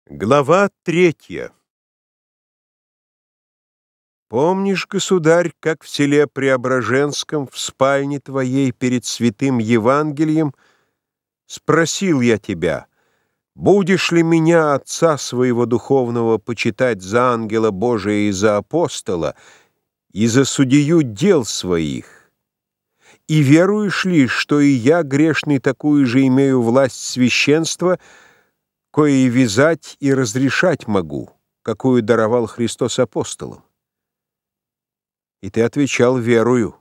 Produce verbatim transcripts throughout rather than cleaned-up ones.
Глава третья. Помнишь, государь, как в селе Преображенском, в спальне твоей перед святым Евангелием, спросил я тебя, будешь ли меня, отца своего духовного, почитать за ангела Божия и за апостола, и за судью дел своих? И веруешь ли, что и я, грешный, такую же имею власть священства, кое и вязать и разрешать могу, какую даровал Христос апостолам? И ты отвечал: верую.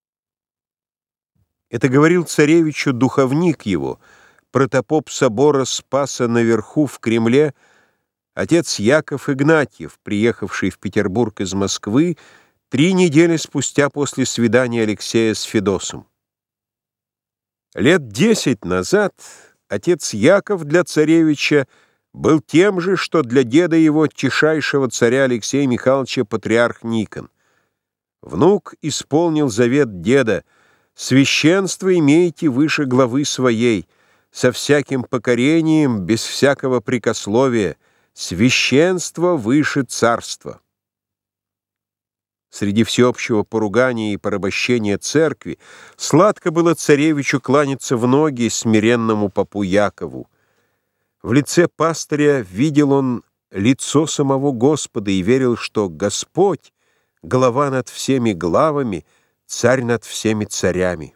Это говорил царевичу духовник его, протопоп собора Спаса наверху в Кремле, отец Яков Игнатьев, приехавший в Петербург из Москвы три недели спустя после свидания Алексея с Федосом. Лет десять назад отец Яков для царевича был тем же, что для деда его, тишайшего царя Алексея Михайловича, патриарх Никон. Внук исполнил завет деда: священство имейте выше главы своей, со всяким покорением, без всякого прекословия, священство выше царства. Среди всеобщего поругания и порабощения церкви сладко было царевичу кланяться в ноги смиренному попу Якову. В лице пастыря видел он лицо самого Господа и верил, что Господь — глава над всеми главами, царь над всеми царями.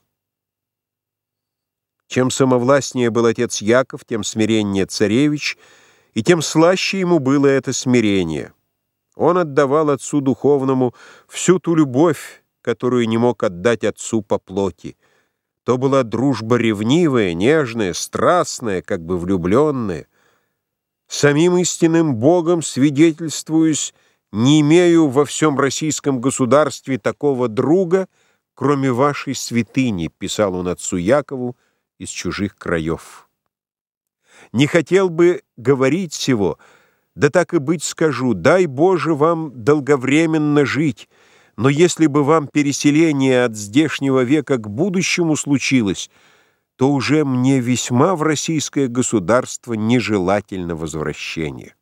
Чем самовластнее был отец Яков, тем смиреннее царевич, и тем слаще ему было это смирение. Он отдавал отцу духовному всю ту любовь, которую не мог отдать отцу по плоти. То была дружба ревнивая, нежная, страстная, как бы влюбленная. Самим истинным Богом свидетельствуюсь, не имею во всем российском государстве такого друга, кроме вашей святыни, писал он отцу Якову из чужих краев. Не хотел бы говорить сего, да так и быть скажу: дай Боже вам долговременно жить, но если бы вам переселение от здешнего века к будущему случилось, то уже мне весьма в российское государство нежелательно возвращение.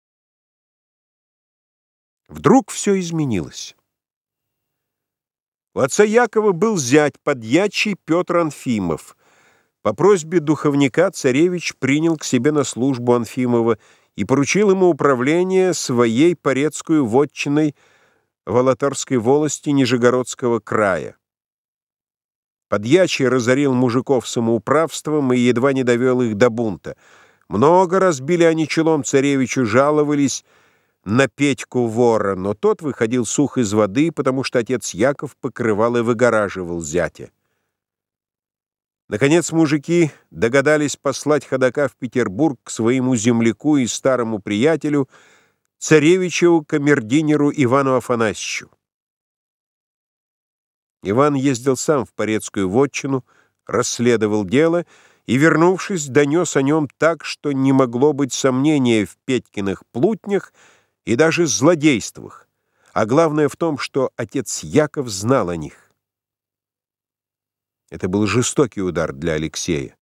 Вдруг все изменилось. У отца Якова был зять, подьячий Петр Анфимов. По просьбе духовника царевич принял к себе на службу Анфимова и поручил ему управление своей порецкую вотчиной в Алаторской волости Нижегородского края. Подьячий разорил мужиков самоуправством и едва не довел их до бунта. Много разбили они челом царевичу, жаловались на Петьку вора, но тот выходил сух из воды, потому что отец Яков покрывал и выгораживал зятя. Наконец мужики догадались послать ходока в Петербург к своему земляку и старому приятелю, царевичеву камердинеру Ивану Афанасьевичу. Иван ездил сам в порецкую вотчину, расследовал дело и, вернувшись, донес о нем так, что не могло быть сомнения в Петькиных плутнях и даже злодействах, а главное в том, что отец Яков знал о них. Это был жестокий удар для Алексея.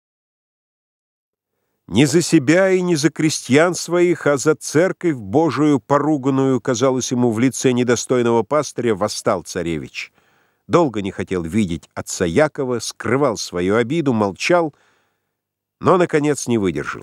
Не за себя и не за крестьян своих, а за церковь Божию поруганную, казалось ему, в лице недостойного пастыря, восстал царевич. Долго не хотел видеть отца Якова, скрывал свою обиду, молчал, но, наконец, не выдержал.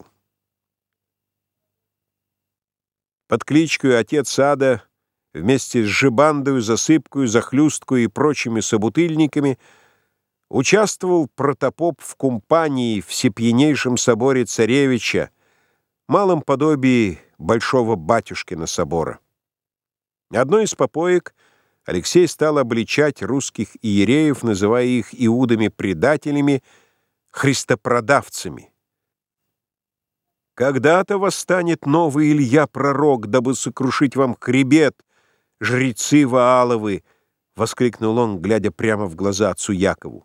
Под кличкой «Отец Ада» вместе с Жибандою, Засыпкою, Захлюсткою и прочими собутыльниками участвовал протопоп в кумпании в всепьянейшем соборе царевича, малом подобии большого батюшкина собора. Одной из попоек Алексей стал обличать русских иереев, называя их иудами-предателями, христопродавцами. «Когда-то восстанет новый Илья-пророк, дабы сокрушить вам хребет, жрецы Вааловы!» — воскликнул он, глядя прямо в глаза отцу Якову.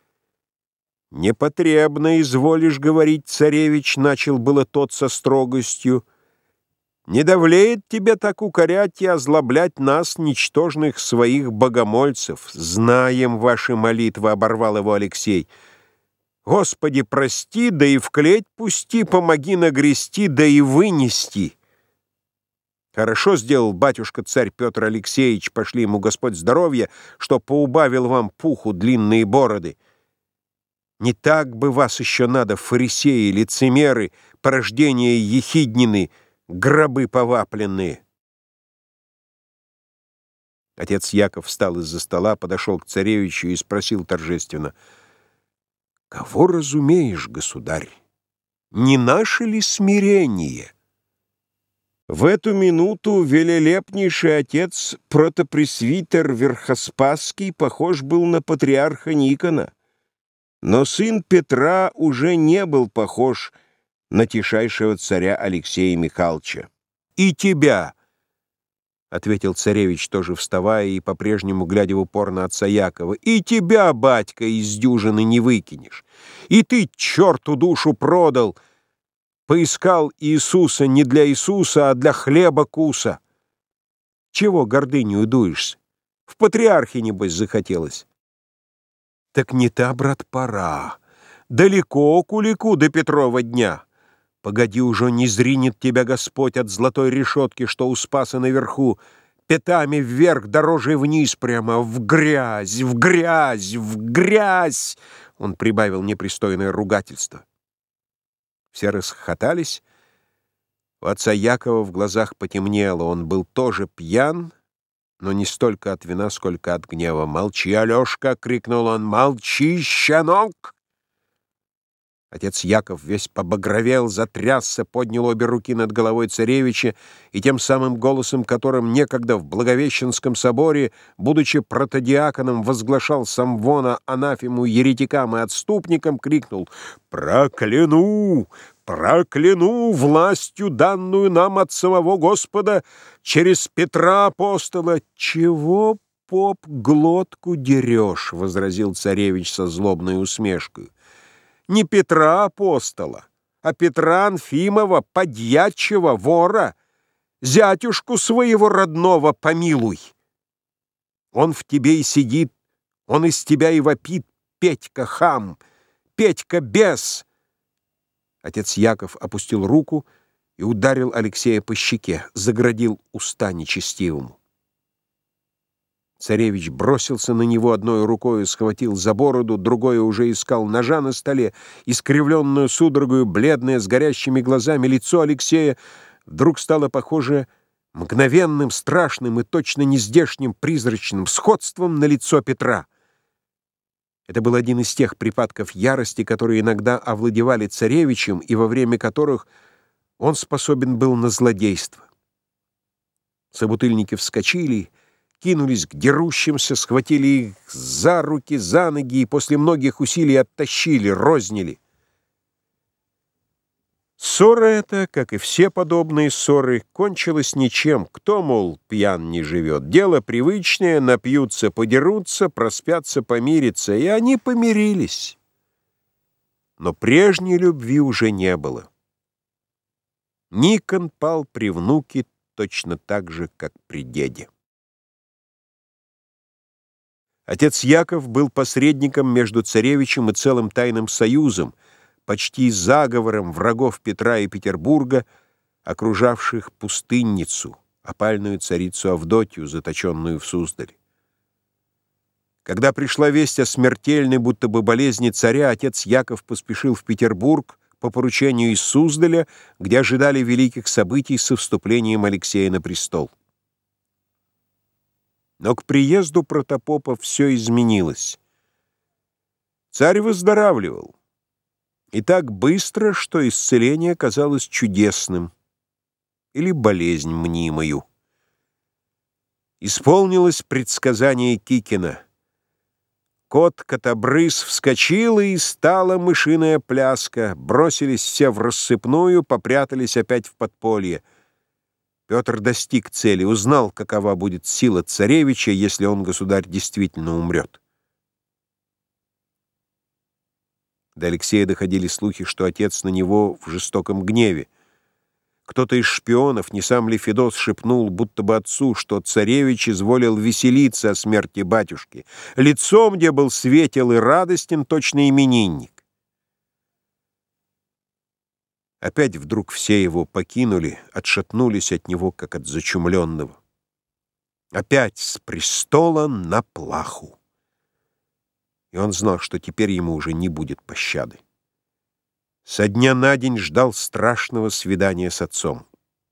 «Непотребно изволишь говорить, царевич», — начал было тот со строгостью. «Не довлеет тебе так укорять и озлоблять нас, ничтожных своих богомольцев. Знаем ваши молитвы», — оборвал его Алексей. Господи, прости, да и в клеть пусти, помоги нагрести, да и вынести. Хорошо сделал батюшка-царь Петр Алексеевич, пошли ему Господь здоровья, что поубавил вам пуху длинные бороды. Не так бы вас еще надо, фарисеи, лицемеры, порождения ехиднины, гробы повапленные. Отец Яков встал из-за стола, подошел к царевичу и спросил торжественно: «Кого разумеешь, государь? Не наше ли смирение?» В эту минуту велелепнейший отец протопресвитер Верхоспасский похож был на патриарха Никона, но сын Петра уже не был похож на тишайшего царя Алексея Михайловича. «И тебя!» — ответил царевич, тоже вставая и по-прежнему глядя в упор на отца Якова. «И тебя, батька, из дюжины не выкинешь. И ты черту душу продал, поискал Иисуса не для Иисуса, а для хлеба куса. Чего гордыню дуешься? В патриархе, небось, захотелось». «Так не та, брат, пора. Далеко кулику до Петрова дня. Погоди, уже не зринет тебя Господь от золотой решетки, что у Спаса наверху, пятами вверх, дорожей вниз прямо, в грязь, в грязь, в грязь!» Он прибавил непристойное ругательство. Все расхохотались. У отца Якова в глазах потемнело. Он был тоже пьян, но не столько от вина, сколько от гнева. «Молчи, Алешка!» — крикнул он. «Молчи, щенок!» Отец Яков весь побагровел, затрясся, поднял обе руки над головой царевича и тем самым голосом, которым некогда в Благовещенском соборе, будучи протодиаконом, возглашал самвона анафему еретикам и отступникам, крикнул: «Прокляну! Прокляну властью, данную нам от самого Господа через Петра апостола!» «Чего, поп, глотку дерешь?» — возразил царевич со злобной усмешкой. «Не Петра апостола, а Петра Анфимова, подьячего, вора, зятюшку своего родного помилуй. Он в тебе и сидит, он из тебя и вопит: Петька хам, Петька бес!» Отец Яков опустил руку и ударил Алексея по щеке, заградил уста нечестивому. Царевич бросился на него, одной рукой схватил за бороду, другой уже искал ножа на столе. Искривленную судорогою, бледное, с горящими глазами лицо Алексея вдруг стало похоже мгновенным, страшным и точно нездешним призрачным сходством на лицо Петра. Это был один из тех припадков ярости, которые иногда овладевали царевичем и во время которых он способен был на злодейство. Собутыльники вскочили, кинулись к дерущимся, схватили их за руки, за ноги и после многих усилий оттащили, рознили. Ссора эта, как и все подобные ссоры, кончилась ничем. Кто, мол, пьян не живет? Дело привычное, напьются, подерутся, проспятся, помирятся. И они помирились. Но прежней любви уже не было. Никон пал при внуке точно так же, как при деде. Отец Яков был посредником между царевичем и целым тайным союзом, почти заговором врагов Петра и Петербурга, окружавших пустынницу, опальную царицу Авдотью, заточенную в Суздале. Когда пришла весть о смертельной, будто бы болезни царя, отец Яков поспешил в Петербург по поручению из Суздаля, где ожидали великих событий со вступлением Алексея на престол. Но к приезду протопопа все изменилось. Царь выздоравливал. И так быстро, что исцеление казалось чудесным или болезнь мнимою. Исполнилось предсказание Кикина. Кот-котобрыс вскочил, и стала мышиная пляска. Бросились все в рассыпную, попрятались опять в подполье. Петр достиг цели, узнал, какова будет сила царевича, если он, государь, действительно умрет. До Алексея доходили слухи, что отец на него в жестоком гневе. Кто-то из шпионов, не сам ли Федос, шепнул, будто бы отцу, что царевич изволил веселиться о смерти батюшки. Лицом, где был светел и радостен, точно именинник. Опять вдруг все его покинули, отшатнулись от него, как от зачумленного. Опять с престола на плаху. И он знал, что теперь ему уже не будет пощады. Со дня на день ждал страшного свидания с отцом.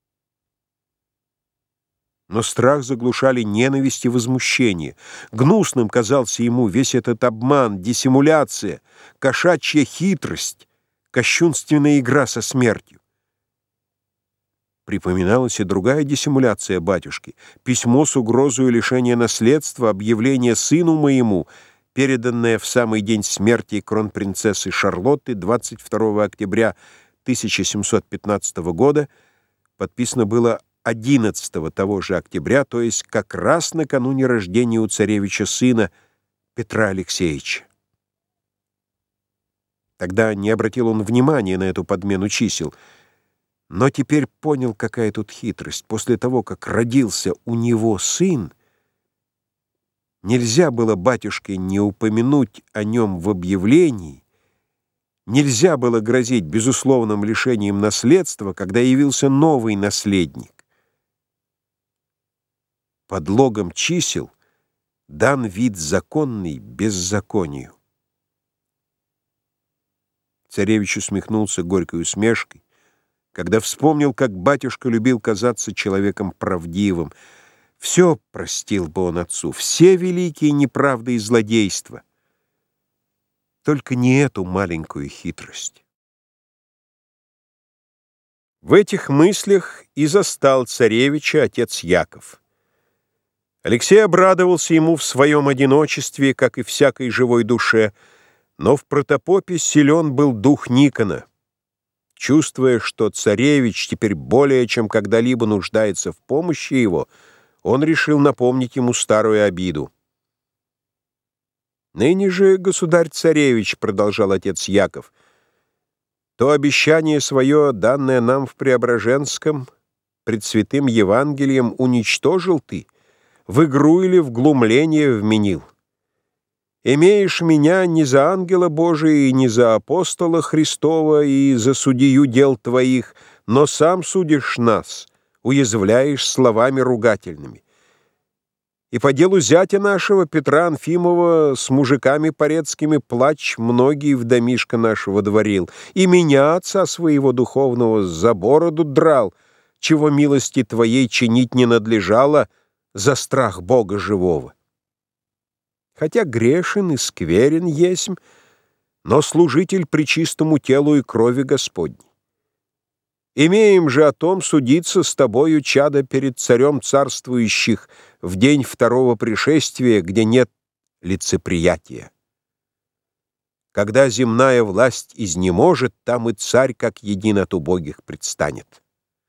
Но страх заглушали ненависть и возмущение. Гнусным казался ему весь этот обман, диссимуляция, кошачья хитрость, кощунственная игра со смертью. Припоминалась и другая диссимуляция батюшки: письмо с угрозой лишения наследства, объявление сыну моему, переданное в самый день смерти кронпринцессы Шарлотты двадцать второго октября тысяча семьсот пятнадцатого года, подписано было одиннадцатого того же октября, то есть как раз накануне рождения у царевича сына Петра Алексеевича. Тогда не обратил он внимания на эту подмену чисел, но теперь понял, какая тут хитрость. После того, как родился у него сын, нельзя было батюшке не упомянуть о нем в объявлении, нельзя было грозить безусловным лишением наследства, когда явился новый наследник. Под логом чисел дан вид законный беззаконию. Царевич усмехнулся горькой усмешкой, когда вспомнил, как батюшка любил казаться человеком правдивым. Все простил бы он отцу, все великие неправды и злодейства, только не эту маленькую хитрость. В этих мыслях и застал царевича отец Яков. Алексей обрадовался ему в своем одиночестве, как и всякой живой душе, но в протопопе силен был дух Никона. Чувствуя, что царевич теперь более чем когда-либо нуждается в помощи его, он решил напомнить ему старую обиду. «Ныне же, государь-царевич, — продолжал отец Яков, — то обещание свое, данное нам в Преображенском, пред святым Евангелием, уничтожил ты, в игру или в глумление вменил. Имеешь меня не за ангела Божия и не за апостола Христова и за судью дел твоих, но сам судишь нас, уязвляешь словами ругательными. И по делу зятя нашего, Петра Анфимова, с мужиками порецкими плач многие в домишко нашего дворил, и меня, отца своего духовного, за бороду драл, чего милости твоей чинить не надлежало за страх Бога живого. Хотя грешен и скверен есмь, но служитель пречистому телу и крови Господней. Имеем же о том судиться с тобою, чадо, перед царем царствующих в день второго пришествия, где нет лицеприятия. Когда земная власть изнеможет, там и царь, как един от убогих, предстанет».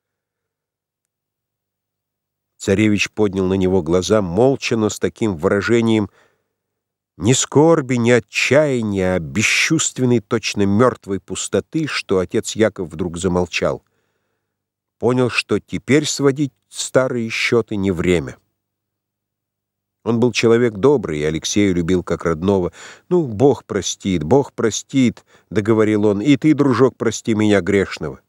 Царевич поднял на него глаза, молча, но с таким выражением ни скорби, ни отчаяния, а бесчувственной, точно мертвой пустоты, что отец Яков вдруг замолчал. Понял, что теперь сводить старые счеты не время. Он был человек добрый, и Алексея любил как родного. «Ну, Бог простит, Бог простит», — договорил он, — «и ты, дружок, прости меня грешного».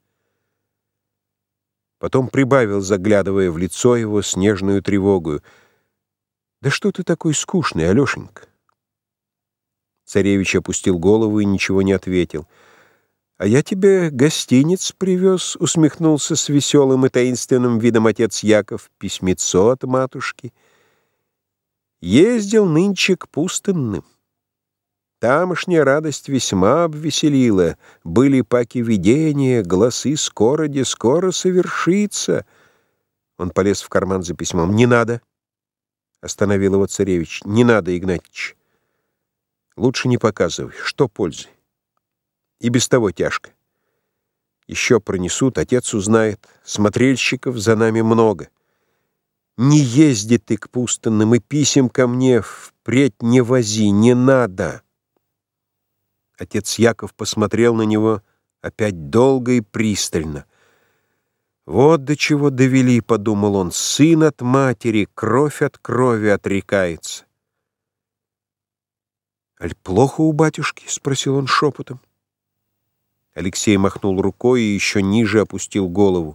Потом прибавил, заглядывая в лицо его с нежную тревогою: «Да что ты такой скучный, Алешенька?» Царевич опустил голову и ничего не ответил. «А я тебе гостиниц привез», — усмехнулся с веселым и таинственным видом отец Яков, — «письмецо от матушки. Ездил нынче к пустынным. Тамошняя радость весьма обвеселила. Были паки видения, гласы скороди, скоро совершится». Он полез в карман за письмом. «Не надо», — остановил его царевич. «Не надо, Игнатьич. Лучше не показывай. Что пользы? И без того тяжко. Еще пронесут, отец узнает. Смотрельщиков за нами много. Не езди ты к пустынным, и писем ко мне впредь не вози, не надо». Отец Яков посмотрел на него опять долго и пристально. «Вот до чего довели, — подумал он, — сын от матери, кровь от крови отрекается». «Аль плохо у батюшки?» — спросил он шепотом. Алексей махнул рукой и еще ниже опустил голову.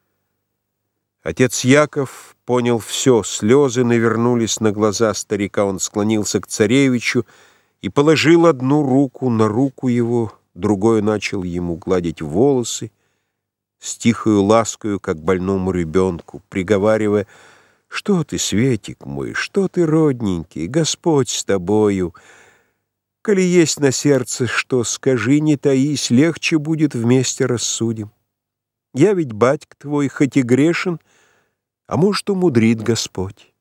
Отец Яков понял все, слезы навернулись на глаза старика. Он склонился к царевичу и положил одну руку на руку его, другой начал ему гладить волосы, с тихою ласкою, как больному ребенку, приговаривая: «Что ты, Светик мой, что ты, родненький, Господь с тобою! Коли есть на сердце что, скажи, не таись, легче будет, вместе рассудим. Я ведь батька твой, хоть и грешен, а может, умудрит Господь».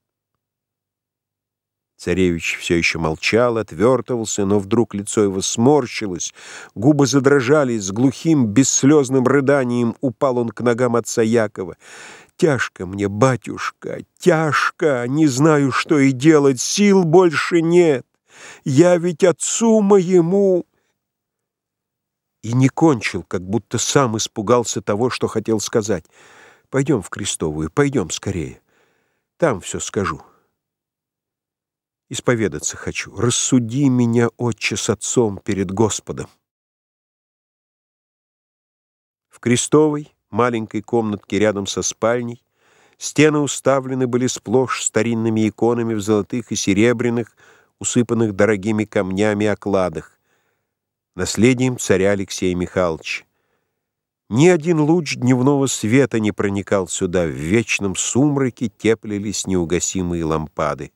Царевич все еще молчал, отвертывался, но вдруг лицо его сморщилось, губы задрожали, с глухим, бесслезным рыданием упал он к ногам отца Якова. «Тяжко мне, батюшка, тяжко, не знаю, что и делать, сил больше нет. Я ведь отцу моему...» И не кончил, как будто сам испугался того, что хотел сказать. «Пойдем в Крестовую, пойдем скорее. Там все скажу. Исповедаться хочу. Рассуди меня, отче, с отцом перед Господом». В Крестовой, маленькой комнатке рядом со спальней, стены уставлены были сплошь старинными иконами в золотых и серебряных, усыпанных дорогими камнями окладах, наследием царя Алексея Михайловича. Ни один луч дневного света не проникал сюда, в вечном сумраке теплились неугасимые лампады.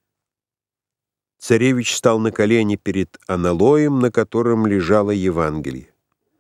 Царевич стал на колени перед аналоем, на котором лежало Евангелие.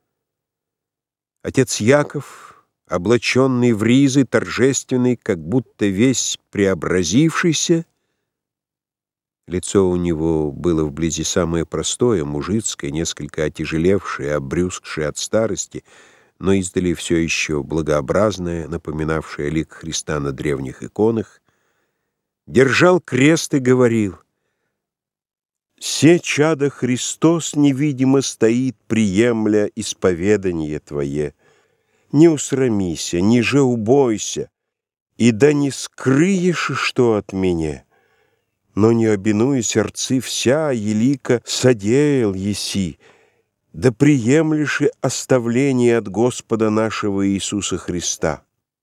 Отец Яков, облаченный в ризы, торжественный, как будто весь преобразившийся, лицо у него было вблизи самое простое, мужицкое, несколько отяжелевшее, обрюзгшее от старости, но издали все еще благообразное, напоминавшее лик Христа на древних иконах, держал крест и говорил: «Се чадо Христос невидимо стоит, приемля исповедание Твое. Не усрамися, ниже убойся, и да не скрыешь, что от меня, но не обинуя сердцы вся, елика содеял еси, да приемлешь и оставление от Господа нашего Иисуса Христа».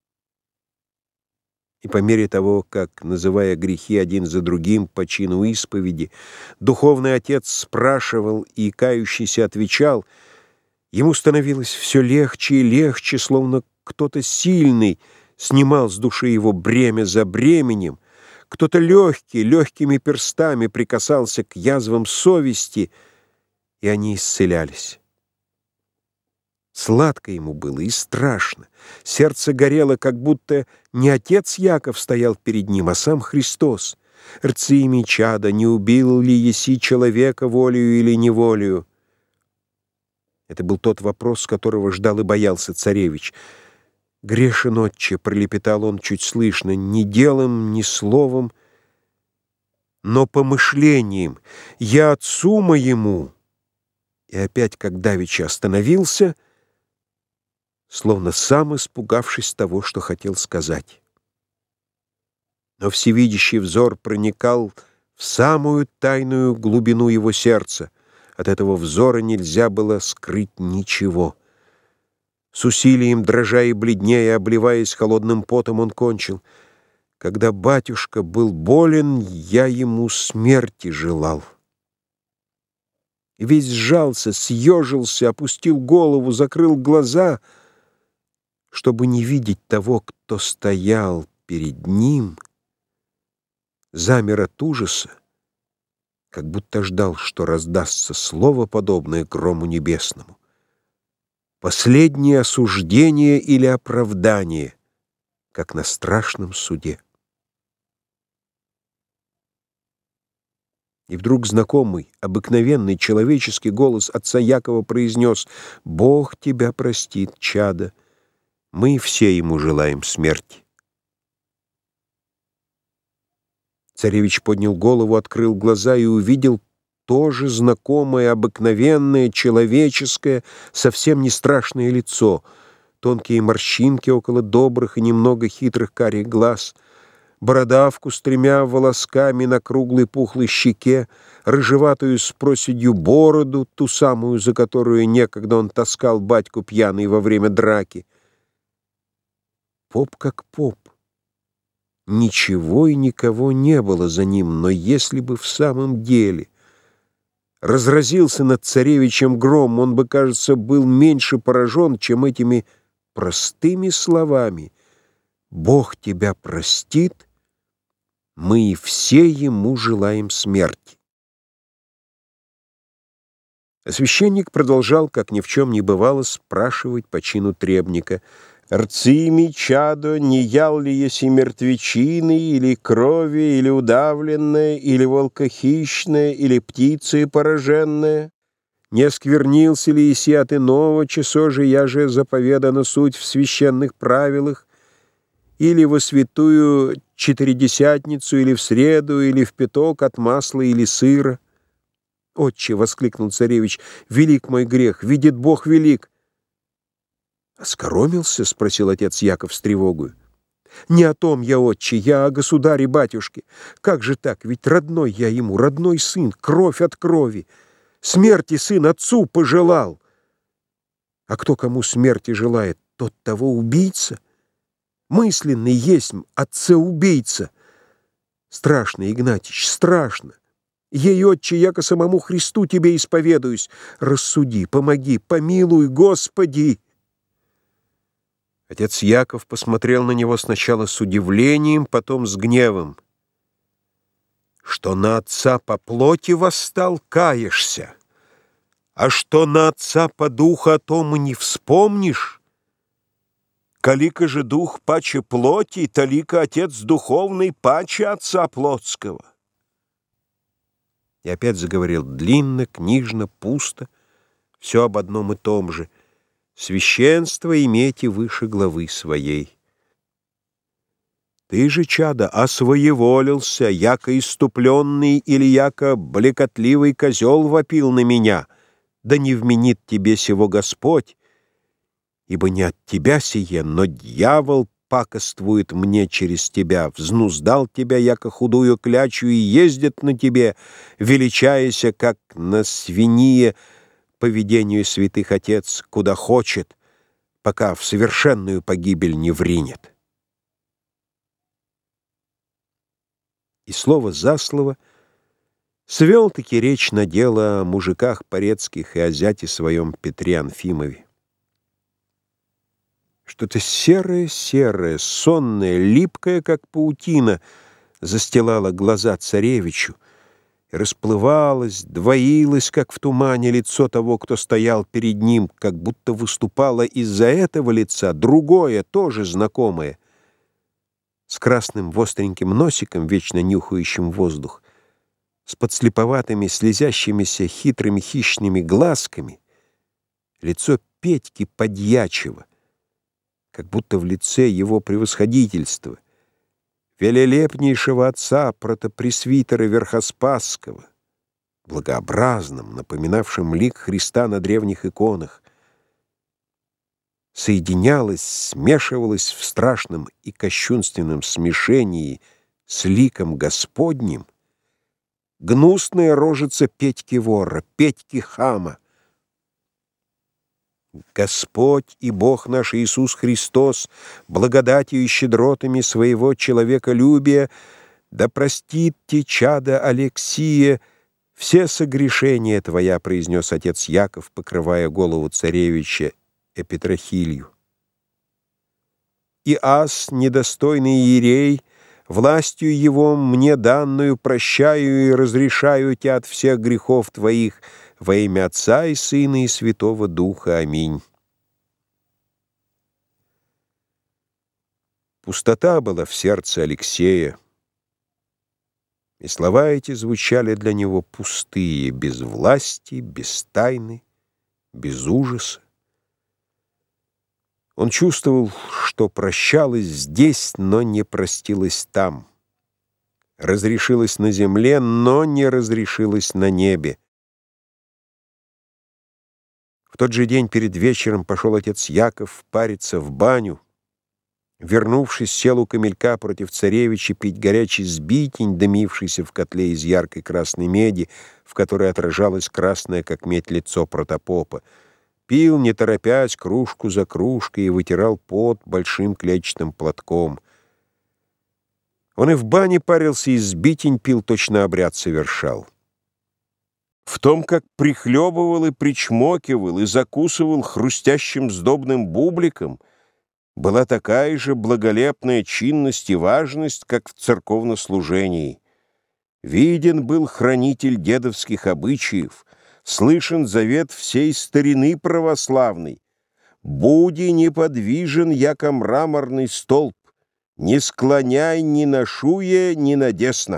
И по мере того, как, называя грехи один за другим по чину исповеди, духовный отец спрашивал и кающийся отвечал, ему становилось все легче и легче, словно кто-то сильный снимал с души его бремя за бременем, кто-то легкий, легкими перстами прикасался к язвам совести, и они исцелялись. Сладко ему было и страшно. Сердце горело, как будто не отец Яков стоял перед ним, а сам Христос. «Рцими, чада, не убил ли еси человека волею или неволею?» Это был тот вопрос, которого ждал и боялся царевич. «Грешен, отче», — пролепетал он чуть слышно, — «ни делом, ни словом, но помышлением. Я отцу моему». И опять, как давеча остановился, словно сам испугавшись того, что хотел сказать. Но всевидящий взор проникал в самую тайную глубину его сердца. От этого взора нельзя было скрыть ничего. С усилием, дрожа и бледнее, обливаясь холодным потом, он кончил: «Когда батюшка был болен, я ему смерти желал». И весь сжался, съежился, опустил голову, закрыл глаза, чтобы не видеть того, кто стоял перед ним, замер от ужаса, как будто ждал, что раздастся слово, подобное грому небесному. Последнее осуждение или оправдание, как на страшном суде. И вдруг знакомый, обыкновенный человеческий голос отца Якова произнес: «Бог тебя простит, чадо, мы все ему желаем смерти». Царевич поднял голову, открыл глаза и увидел тоже знакомое, обыкновенное, человеческое, совсем не страшное лицо, тонкие морщинки около добрых и немного хитрых карих глаз, бородавку с тремя волосками на круглой пухлой щеке, рыжеватую с проседью бороду, ту самую, за которую некогда он таскал батьку пьяный во время драки. Поп как поп. Ничего и никого не было за ним, но если бы в самом деле разразился над царевичем гром, он бы, кажется, был меньше поражен, чем этими простыми словами: «Бог тебя простит, мы и все ему желаем смерти». А священник продолжал, как ни в чем не бывало, спрашивать по чину требника: «Рцими, чадо, не ял ли еси мертвечины, или крови, или удавленное, или волкохищное, или птицы пораженное? Не осквернился ли еси от иного, часо же я же заповедана суть в священных правилах, или во святую четыредесятницу, или в среду, или в пяток от масла или сыра?» «Отче!» — воскликнул царевич, — «велик мой грех, видит Бог велик». «Оскоромился?» — спросил отец Яков с тревогою. «Не о том я, отче, я о государе батюшке. Как же так? Ведь родной я ему, родной сын, кровь от крови. Смерти сын отцу пожелал. А кто кому смерти желает, тот того убийца. Мысленный есмь отца-убийца. Страшно, Игнатич, страшно. Ей, отче, яко самому Христу тебе исповедуюсь. Рассуди, помоги, помилуй, Господи!» Отец Яков посмотрел на него сначала с удивлением, потом с гневом. «Что на отца по плоти восстал, каешься, а что на отца по духу, о том и не вспомнишь? Калика же дух паче плоти, талика отец духовный паче отца плотского». И опять заговорил длинно, книжно, пусто, все об одном и том же: «Священство имейте выше главы своей. Ты же, чадо, освоеволился, яко иступленный или яко блекотливый козел вопил на меня, да не вменит тебе сего Господь, ибо не от тебя сие, но дьявол пакоствует мне через тебя, взнуздал тебя, яко худую клячу, и ездит на тебе, величаяся, как на свинье, поведению святых отец, куда хочет, пока в совершенную погибель не вринет». И слово за слово свел-таки речь на дело о мужиках порецких и о зяте своем Петре Анфимове. Что-то серое-серое, сонное, липкое, как паутина, застилало глаза царевичу, и расплывалось, двоилось, как в тумане, лицо того, кто стоял перед ним, как будто выступало из-за этого лица другое, тоже знакомое, с красным востреньким носиком, вечно нюхающим воздух, с подслеповатыми, слезящимися хитрыми хищными глазками, лицо Петьки Подьячева, как будто в лице его превосходительства, велелепнейшего отца протопресвитера Верхоспасского, благообразным, напоминавшим лик Христа на древних иконах, соединялось, смешивалось в страшном и кощунственном смешении с ликом Господним гнусная рожица Петьки вора, Петьки хама. Господь и Бог наш Иисус Христос, благодатью и щедротами своего человеколюбия, да простит те, чадо Алексия, все согрешения твоя, произнес отец Яков, покрывая голову царевича эпитрахилью. И ас, недостойный иерей, властью его мне данную прощаю и разрешаю тебя от всех грехов твоих, во имя Отца и Сына и Святого Духа. Аминь. Пустота была в сердце Алексея, и слова эти звучали для него пустые, без власти, без тайны, без ужаса. Он чувствовал, что прощалось здесь, но не простилось там, разрешилось на земле, но не разрешилось на небе. В тот же день перед вечером пошел отец Яков париться в баню, Вернувшись, сел у камелька против царевича пить горячий сбитень, дымившийся в котле из яркой красной меди, в которой отражалось красное, как медь, лицо протопопа. Пил, не торопясь, кружку за кружкой и вытирал пот большим клетчатым платком. Он и в бане парился, и сбитень пил, точно обряд совершал. В том, как прихлебывал и причмокивал, и закусывал хрустящим сдобным бубликом, была такая же благолепная чинность и важность, как в церковнослужении. Виден был хранитель дедовских обычаев, слышен завет всей старины православной. «Буди неподвижен, яко мраморный столб, не склоняй ни на шуе, ни на десно».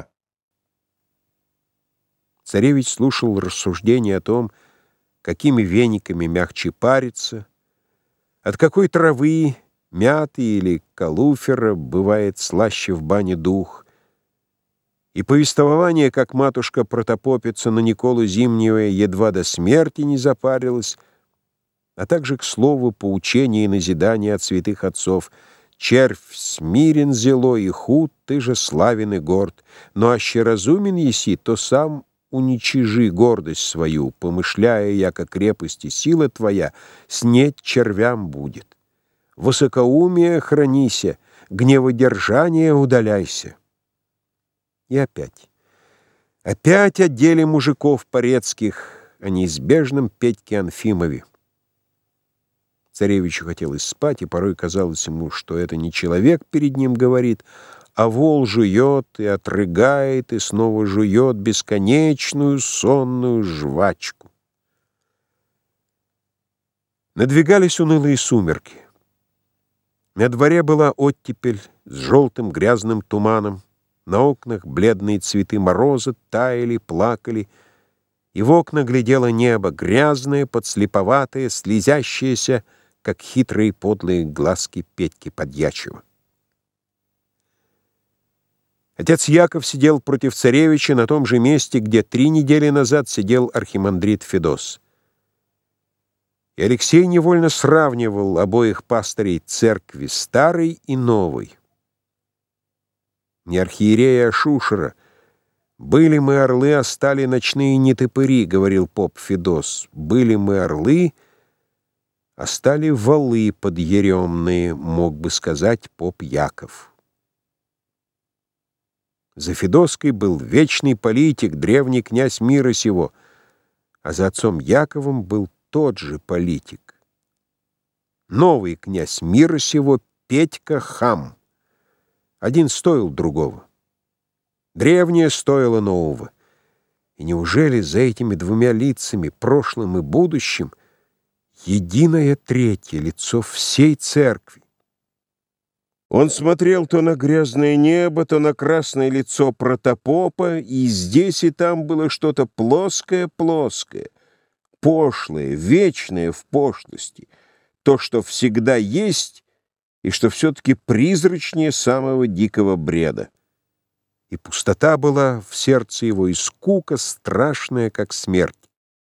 Царевич слушал рассуждения о том, какими вениками мягче париться, от какой травы, мяты или калуфера, бывает слаще в бане дух, и повествование, как матушка протопопица на Николу Зимнего едва до смерти не запарилась, а также, к слову, поучения и назидания от святых отцов: «Червь смирен зело и худ, ты же славен и горд, но аще разумен еси, то сам уничижи гордость свою, помышляя, яко крепости сила твоя, снеть червям будет. Высокоумие хранися, гневодержание удаляйся». И опять. Опять о деле мужиков порецких, о неизбежном Петьке Анфимове. Царевичу хотелось спать, и порой казалось ему, что это не человек перед ним говорит, а вол жует и отрыгает, и снова жует бесконечную сонную жвачку. Надвигались унылые сумерки. На дворе была оттепель с желтым грязным туманом, на окнах бледные цветы мороза таяли, плакали, и в окна глядело небо, грязное, подслеповатое, слезящееся, как хитрые подлые глазки Петьки Подьячего. Отец Яков сидел против царевича на том же месте, где три недели назад сидел архимандрит Федос. И Алексей невольно сравнивал обоих пастырей церкви старой и новой. Не архиерея, а Шушера. «Были мы орлы, а стали ночные нетопыри», — говорил поп Федос. «Были мы орлы, а стали валы подъеремные», — мог бы сказать поп Яков. За Федоской был вечный политик, древний князь мира сего, а за отцом Яковом был тот же политик. Новый князь мира сего Петька Хам. Один стоил другого. Древнее стоило нового. И неужели за этими двумя лицами, прошлым и будущим, единое третье лицо всей церкви? Он смотрел то на грязное небо, то на красное лицо протопопа, и здесь и там было что-то плоское-плоское, пошлое, вечное в пошлости, то, что всегда есть, и что все-таки призрачнее самого дикого бреда. И пустота была в сердце его, и скука страшная, как смерть.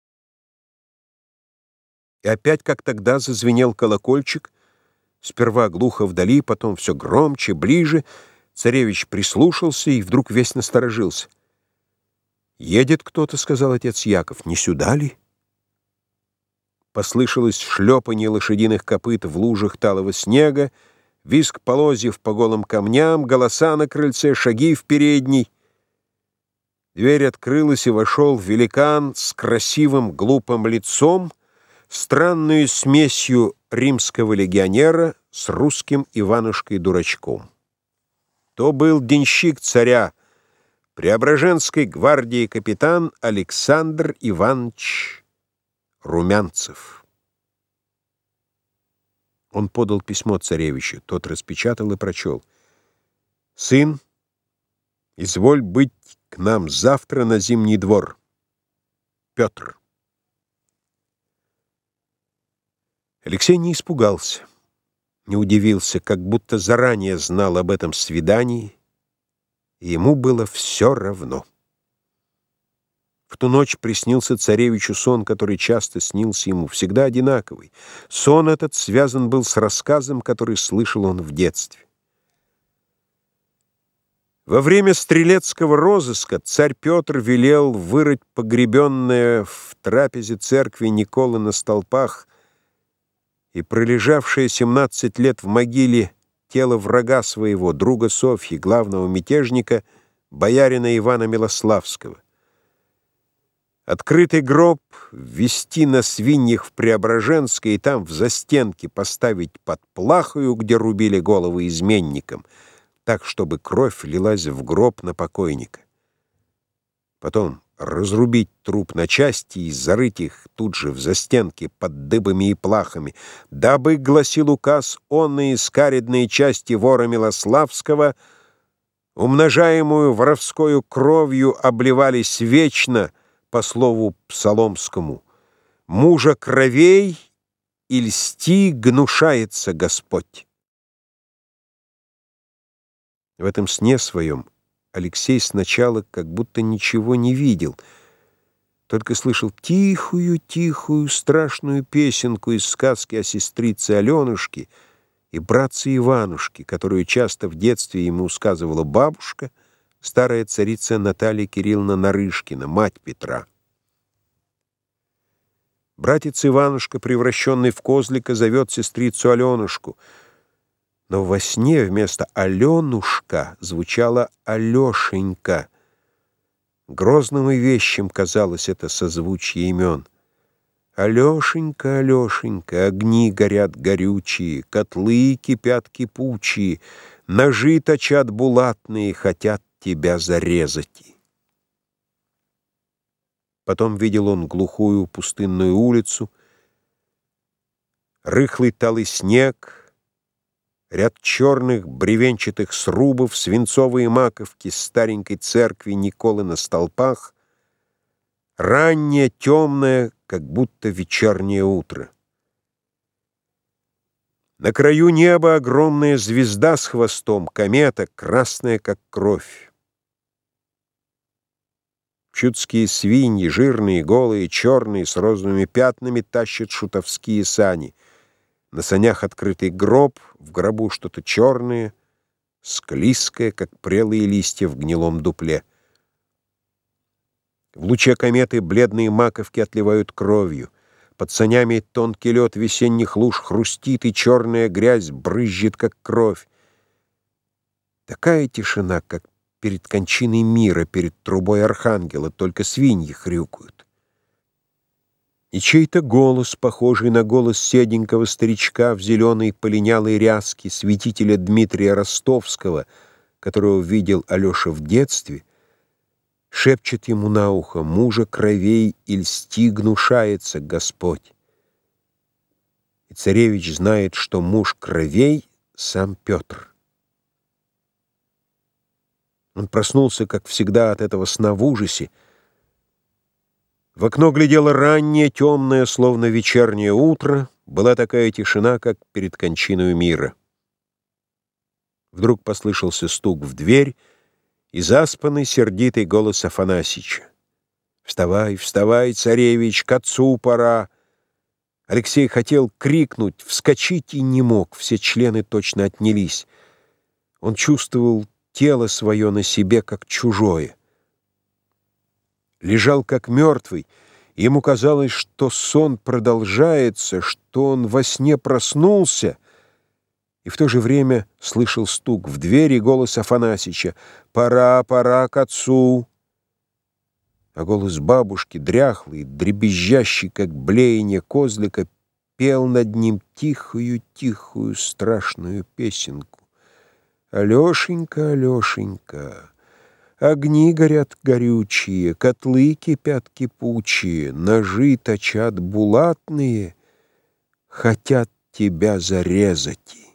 И опять, как тогда, зазвенел колокольчик, сперва глухо вдали, потом все громче, ближе. Царевич прислушался и вдруг весь насторожился. «Едет кто-то», — сказал отец Яков, — «не сюда ли?» Послышалось шлепанье лошадиных копыт в лужах талого снега, визг полозьев по голым камням, голоса на крыльце, шаги в передней. Дверь открылась, и вошел великан с красивым глупым лицом, странную смесью римского легионера с русским Иванушкой-дурачком. То был денщик царя, Преображенской гвардии капитан Александр Иванович Румянцев. Он подал письмо царевичу, тот распечатал и прочел. «Сын, изволь быть к нам завтра на Зимний двор. Петр». Алексей не испугался, не удивился, как будто заранее знал об этом свидании, и ему было все равно. В ту ночь приснился царевичу сон, который часто снился ему, всегда одинаковый. Сон этот связан был с рассказом, который слышал он в детстве. Во время стрелецкого розыска царь Петр велел вырыть погребенное в трапезе церкви Николы на столпах и пролежавшее семнадцать лет в могиле тело врага своего, друга Софьи, главного мятежника, боярина Ивана Милославского. Открытый гроб ввести на свиньях в Преображенское и там в застенке поставить под плахою, где рубили головы изменникам, так, чтобы кровь лилась в гроб на покойника. Потом разрубить труп на части и зарыть их тут же в застенке под дыбами и плахами, дабы, гласил указ, онные скаредные части вора Милославского, умножаемую воровскою кровью, обливались вечно, по слову псаломскому: «Мужа кровей и льсти гнушается Господь». В этом сне своем Алексей сначала как будто ничего не видел, только слышал тихую-тихую страшную песенку из сказки о сестрице Аленушке и братце Иванушке, которую часто в детстве ему сказывала бабушка, старая царица Наталья Кирилловна Нарышкина, мать Петра. Братец Иванушка, превращенный в козлика, зовет сестрицу Аленушку, но во сне вместо «Аленушка» звучало «Алешенька». Грозным и вещим казалось это созвучие имен. «Алешенька, Алешенька, огни горят горючие, котлы кипят кипучие, ножи точат булатные, хотят тебя зарезать». Потом видел он глухую пустынную улицу, рыхлый талый снег, ряд черных бревенчатых срубов, свинцовые маковки старенькой церкви Николы на столпах, раннее, темное, как будто вечернее утро. На краю неба огромная звезда с хвостом, комета, красная, как кровь. Чудские свиньи, жирные, голые, черные, с розовыми пятнами, тащат шутовские сани. На санях открытый гроб, в гробу что-то черное, склизкое, как прелые листья в гнилом дупле. В луче кометы бледные маковки отливают кровью. Под санями тонкий лед весенних луж хрустит, и черная грязь брызжет, как кровь. Такая тишина, как перед кончиной мира, перед трубой архангела, только свиньи хрюкают. И чей-то голос, похожий на голос седенького старичка в зеленой полинялой ряске, святителя Дмитрия Ростовского, которого видел Алеша в детстве, шепчет ему на ухо: «Мужа кровей и льсти гнушается Господь». И царевич знает, что муж кровей — сам Петр. Он проснулся, как всегда, от этого сна в ужасе. В окно глядело раннее, темное, словно вечернее утро. Была такая тишина, как перед кончиной мира. Вдруг послышался стук в дверь и заспанный, сердитый голос Афанасича: «Вставай, вставай, царевич, к отцу пора!» Алексей хотел крикнуть, вскочить и не мог, все члены точно отнялись. Он чувствовал тело свое на себе, как чужое. Лежал как мертвый, и ему казалось, что сон продолжается, что он во сне проснулся, и в то же время слышал стук в дверь и голос Афанасича: «Пора, пора к отцу!» А голос бабушки, дряхлый, дребезжащий, как блеяние козлика, пел над ним тихую-тихую страшную песенку: «Алешенька, Алешенька, огни горят горючие, котлы кипят кипучие, ножи точат булатные, хотят тебя зарезать».